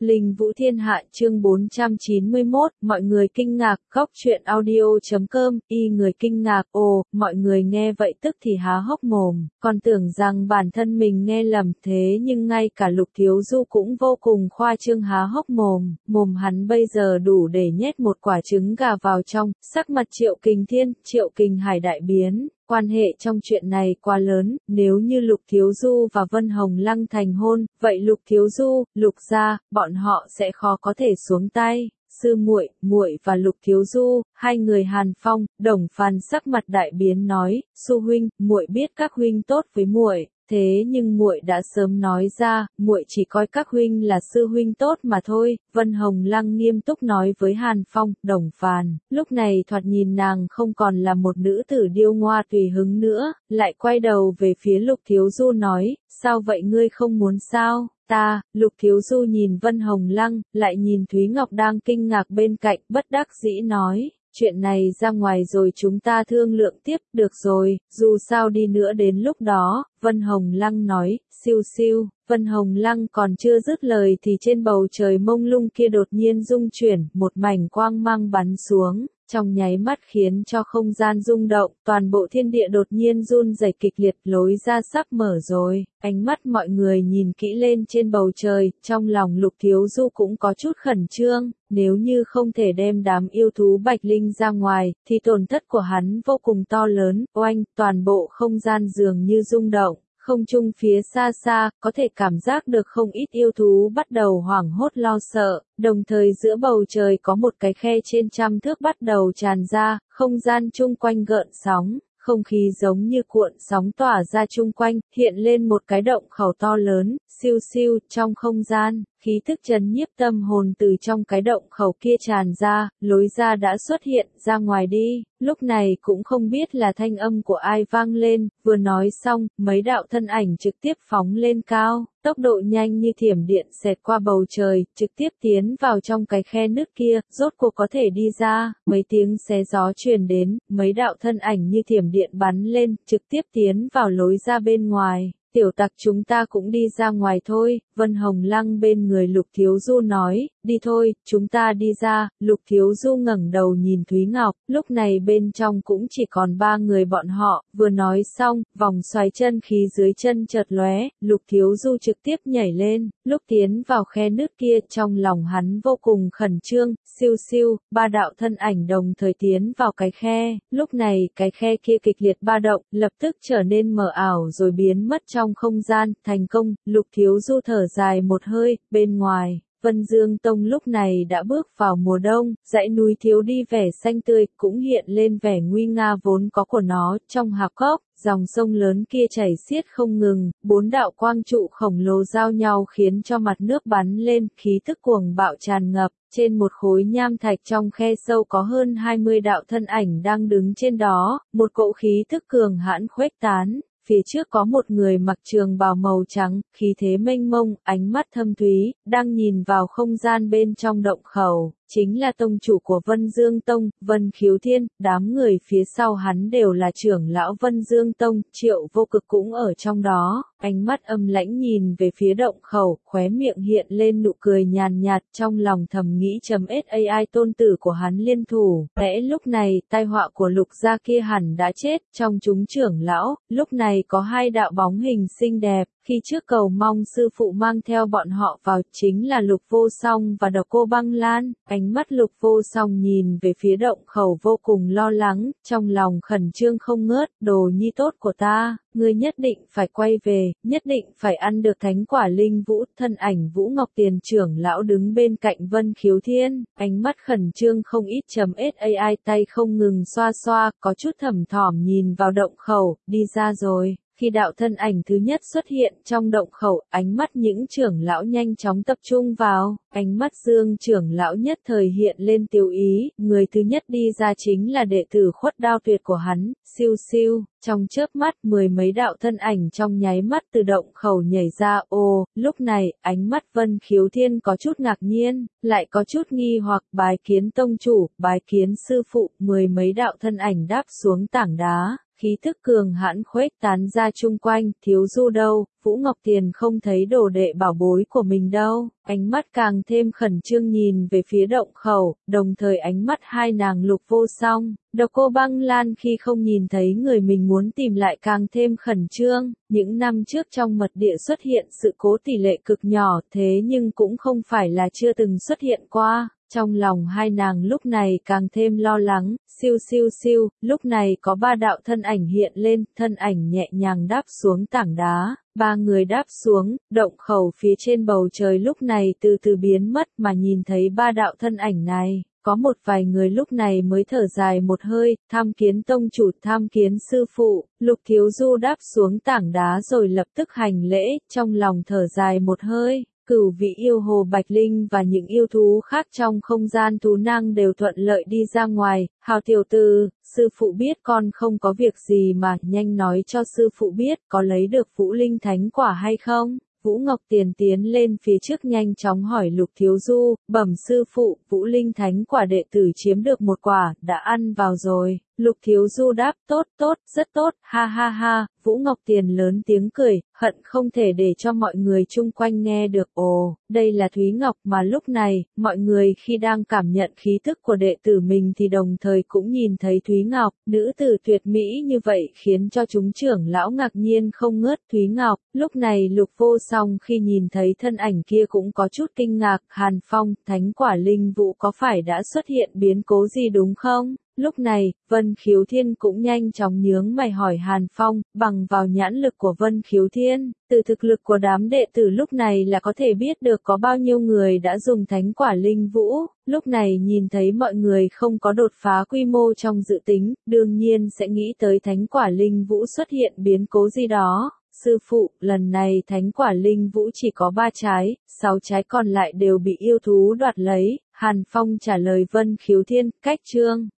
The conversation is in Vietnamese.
Linh Vũ Thiên Hạ chương 491, mọi người kinh ngạc, góc truyện audio.com, người kinh ngạc, mọi người nghe vậy tức thì há hốc mồm, còn tưởng rằng bản thân mình nghe lầm thế nhưng ngay cả Lục Thiếu Du cũng vô cùng khoa trương há hốc mồm hắn bây giờ đủ để nhét một quả trứng gà vào trong, sắc mặt Triệu Kình Thiên, Triệu Kình Hải đại biến. Quan hệ trong chuyện này quá lớn, nếu như Lục Thiếu Du và Vân Hồng Lăng thành hôn, vậy Lục Thiếu Du, Lục gia, bọn họ sẽ khó có thể xuống tay. Sư muội và Lục Thiếu Du, hai người Hàn Phong, Đồng Phàn sắc mặt đại biến nói, "Su huynh, muội biết các huynh tốt với muội, thế nhưng muội đã sớm nói ra, muội chỉ coi các huynh là sư huynh tốt mà thôi." Vân Hồng Lăng nghiêm túc nói với Hàn Phong, Đồng Phàn, lúc này thoạt nhìn nàng không còn là một nữ tử điêu ngoa tùy hứng nữa, lại quay đầu về phía Lục Thiếu Du nói, "Sao vậy ngươi không muốn sao?" Lục Thiếu Du nhìn Vân Hồng Lăng, lại nhìn Thúy Ngọc đang kinh ngạc bên cạnh, bất đắc dĩ nói, "Chuyện này ra ngoài rồi chúng ta thương lượng tiếp, được rồi, dù sao đi nữa đến lúc đó." Vân Hồng Lăng nói, "Siêu siêu." Vân Hồng Lăng còn chưa dứt lời thì trên bầu trời mông lung kia đột nhiên rung chuyển, một mảnh quang mang bắn xuống. Trong nháy mắt khiến cho không gian rung động, toàn bộ thiên địa đột nhiên run rẩy kịch liệt, lối ra sắp mở rồi. Ánh mắt mọi người nhìn kỹ lên trên bầu trời, trong lòng Lục Thiếu Du cũng có chút khẩn trương, nếu như không thể đem đám yêu thú Bạch Linh ra ngoài, thì tổn thất của hắn vô cùng to lớn. Oanh, toàn bộ không gian dường như rung động. Không trung phía xa xa, có thể cảm giác được không ít yêu thú bắt đầu hoảng hốt lo sợ, đồng thời giữa bầu trời có một cái khe trên 100 thước bắt đầu tràn ra, không gian chung quanh gợn sóng, không khí giống như cuộn sóng tỏa ra chung quanh, hiện lên một cái động khẩu to lớn, siêu siêu, trong không gian. Khí thức trấn nhiếp tâm hồn từ trong cái động khẩu kia tràn ra, lối ra đã xuất hiện, "Ra ngoài đi." Lúc này cũng không biết là thanh âm của ai vang lên, vừa nói xong, mấy đạo thân ảnh trực tiếp phóng lên cao, tốc độ nhanh như thiểm điện xẹt qua bầu trời, trực tiếp tiến vào trong cái khe nứt kia, rốt cuộc có thể đi ra. Mấy tiếng xé gió truyền đến, mấy đạo thân ảnh như thiểm điện bắn lên, trực tiếp tiến vào lối ra bên ngoài. "Tiểu tặc chúng ta cũng đi ra ngoài thôi." Vân Hồng Lăng bên người Lục Thiếu Du nói, "Đi thôi, chúng ta đi ra." Lục Thiếu Du ngẩng đầu nhìn Thúy Ngọc, lúc này bên trong cũng chỉ còn 3 người bọn họ, vừa nói xong, vòng xoáy chân khí dưới chân chợt lóe, Lục Thiếu Du trực tiếp nhảy lên, lúc tiến vào khe nứt kia, trong lòng hắn vô cùng khẩn trương, siêu siêu, 3 đạo thân ảnh đồng thời tiến vào cái khe, lúc này cái khe kia kịch liệt ba động, lập tức trở nên mờ ảo rồi biến mất trong không gian, thành công. Lục Thiếu Du thở dài một hơi, bên ngoài, Vân Dương Tông lúc này đã bước vào mùa đông, dãy núi thiếu đi vẻ xanh tươi, cũng hiện lên vẻ nguy nga vốn có của nó, trong hạp cốc, dòng sông lớn kia chảy xiết không ngừng, 4 đạo quang trụ khổng lồ giao nhau khiến cho mặt nước bắn lên, khí tức cuồng bạo tràn ngập. Trên một khối nham thạch trong khe sâu có hơn 20 đạo thân ảnh đang đứng trên đó, một cỗ khí tức cường hãn khuếch tán. Phía trước có một người mặc trường bào màu trắng, khí thế mênh mông, ánh mắt thâm thúy, đang nhìn vào không gian bên trong động khẩu, chính là tông chủ của Vân Dương Tông, Vân Khiếu Thiên. Đám người phía sau hắn đều là trưởng lão Vân Dương Tông, Triệu Vô Cực cũng ở trong đó, ánh mắt âm lãnh nhìn về phía động khẩu, khóe miệng hiện lên nụ cười nhàn nhạt, trong lòng thầm nghĩ AI tôn tử của hắn liên thủ, lẽ lúc này, tai họa của Lục gia kia hẳn đã chết. Trong chúng trưởng lão, lúc này có 2 đạo bóng hình xinh đẹp, khi trước cầu mong sư phụ mang theo bọn họ vào, chính là Lục Vô Song và Độc Cô Băng Lan. Ánh mắt Lục Vô Song nhìn về phía động khẩu vô cùng lo lắng, trong lòng khẩn trương không ngớt, "Đồ nhi tốt của ta, ngươi nhất định phải quay về, nhất định phải ăn được thánh quả linh vũ." Thân ảnh Vũ Ngọc Tiền trưởng lão đứng bên cạnh Vân Khiếu Thiên, ánh mắt khẩn trương không ít. AI tay không ngừng xoa xoa, có chút thầm thỏm nhìn vào động khẩu, "Đi ra rồi." Khi đạo thân ảnh thứ nhất xuất hiện trong động khẩu, ánh mắt những trưởng lão nhanh chóng tập trung vào, ánh mắt Dương trưởng lão nhất thời hiện lên tiêu ý, người thứ nhất đi ra chính là đệ tử Khuất Đao Tuyệt của hắn, siêu siêu, trong chớp mắt 10 mấy đạo thân ảnh trong nháy mắt từ động khẩu nhảy ra. Lúc này, ánh mắt Vân Khiếu Thiên có chút ngạc nhiên, lại có chút nghi hoặc, "Bái kiến tông chủ, bái kiến sư phụ." 10 mấy đạo thân ảnh đáp xuống tảng đá. khí tức cường hãn khuếch tán ra chung quanh, Thiếu Du đâu, Vũ Ngọc Tiền không thấy đồ đệ bảo bối của mình đâu, ánh mắt càng thêm khẩn trương nhìn về phía động khẩu, đồng thời ánh mắt hai nàng Lục Vô Song, Độc Cô Băng Lan khi không nhìn thấy người mình muốn tìm lại càng thêm khẩn trương, những năm trước trong mật địa xuất hiện sự cố tỷ lệ cực nhỏ thế nhưng cũng không phải là chưa từng xuất hiện qua. Trong lòng hai nàng lúc này càng thêm lo lắng, siêu siêu siêu, lúc này có ba đạo thân ảnh hiện lên, thân ảnh nhẹ nhàng đáp xuống tảng đá, ba người đáp xuống, động khẩu phía trên bầu trời lúc này từ từ biến mất mà nhìn thấy ba đạo thân ảnh này. Có một vài người lúc này mới thở dài một hơi, tham kiến tông chủ, tham kiến sư phụ, Lục Thiếu Du đáp xuống tảng đá rồi lập tức hành lễ, trong lòng thở dài một hơi. Cửu vị yêu hồ Bạch Linh và những yêu thú khác trong không gian thú năng đều thuận lợi đi ra ngoài, Hào tiểu tử, sư phụ biết con không có việc gì mà, nhanh nói cho sư phụ biết có lấy được Vũ Linh Thánh Quả hay không? Vũ Ngọc Tiền tiến lên phía trước nhanh chóng hỏi Lục Thiếu Du, bẩm sư phụ, Vũ Linh Thánh Quả đệ tử chiếm được một quả, đã ăn vào rồi. Lục Thiếu Du đáp, tốt tốt, rất tốt, ha ha ha, Vũ Ngọc Tiền lớn tiếng cười, hận không thể để cho mọi người chung quanh nghe được. Ồ, đây là Thúy Ngọc mà lúc này, mọi người khi đang cảm nhận khí tức của đệ tử mình thì đồng thời cũng nhìn thấy Thúy Ngọc, nữ tử tuyệt mỹ như vậy khiến cho chúng trưởng lão ngạc nhiên không ngớt. Thúy Ngọc, lúc này Lục Vô Song khi nhìn thấy thân ảnh kia cũng có chút kinh ngạc, Hàn Phong, Thánh Quả Linh Vũ có phải đã xuất hiện biến cố gì đúng không? Lúc này, Vân Khiếu Thiên cũng nhanh chóng nhướng mày hỏi Hàn Phong, bằng vào nhãn lực của Vân Khiếu Thiên, từ thực lực của đám đệ tử lúc này là có thể biết được có bao nhiêu người đã dùng Thánh Quả Linh Vũ, lúc này nhìn thấy mọi người không có đột phá quy mô trong dự tính, đương nhiên sẽ nghĩ tới Thánh Quả Linh Vũ xuất hiện biến cố gì đó. Sư phụ, lần này Thánh Quả Linh Vũ chỉ có 3 trái, 6 trái còn lại đều bị yêu thú đoạt lấy, Hàn Phong trả lời Vân Khiếu Thiên, cách chương.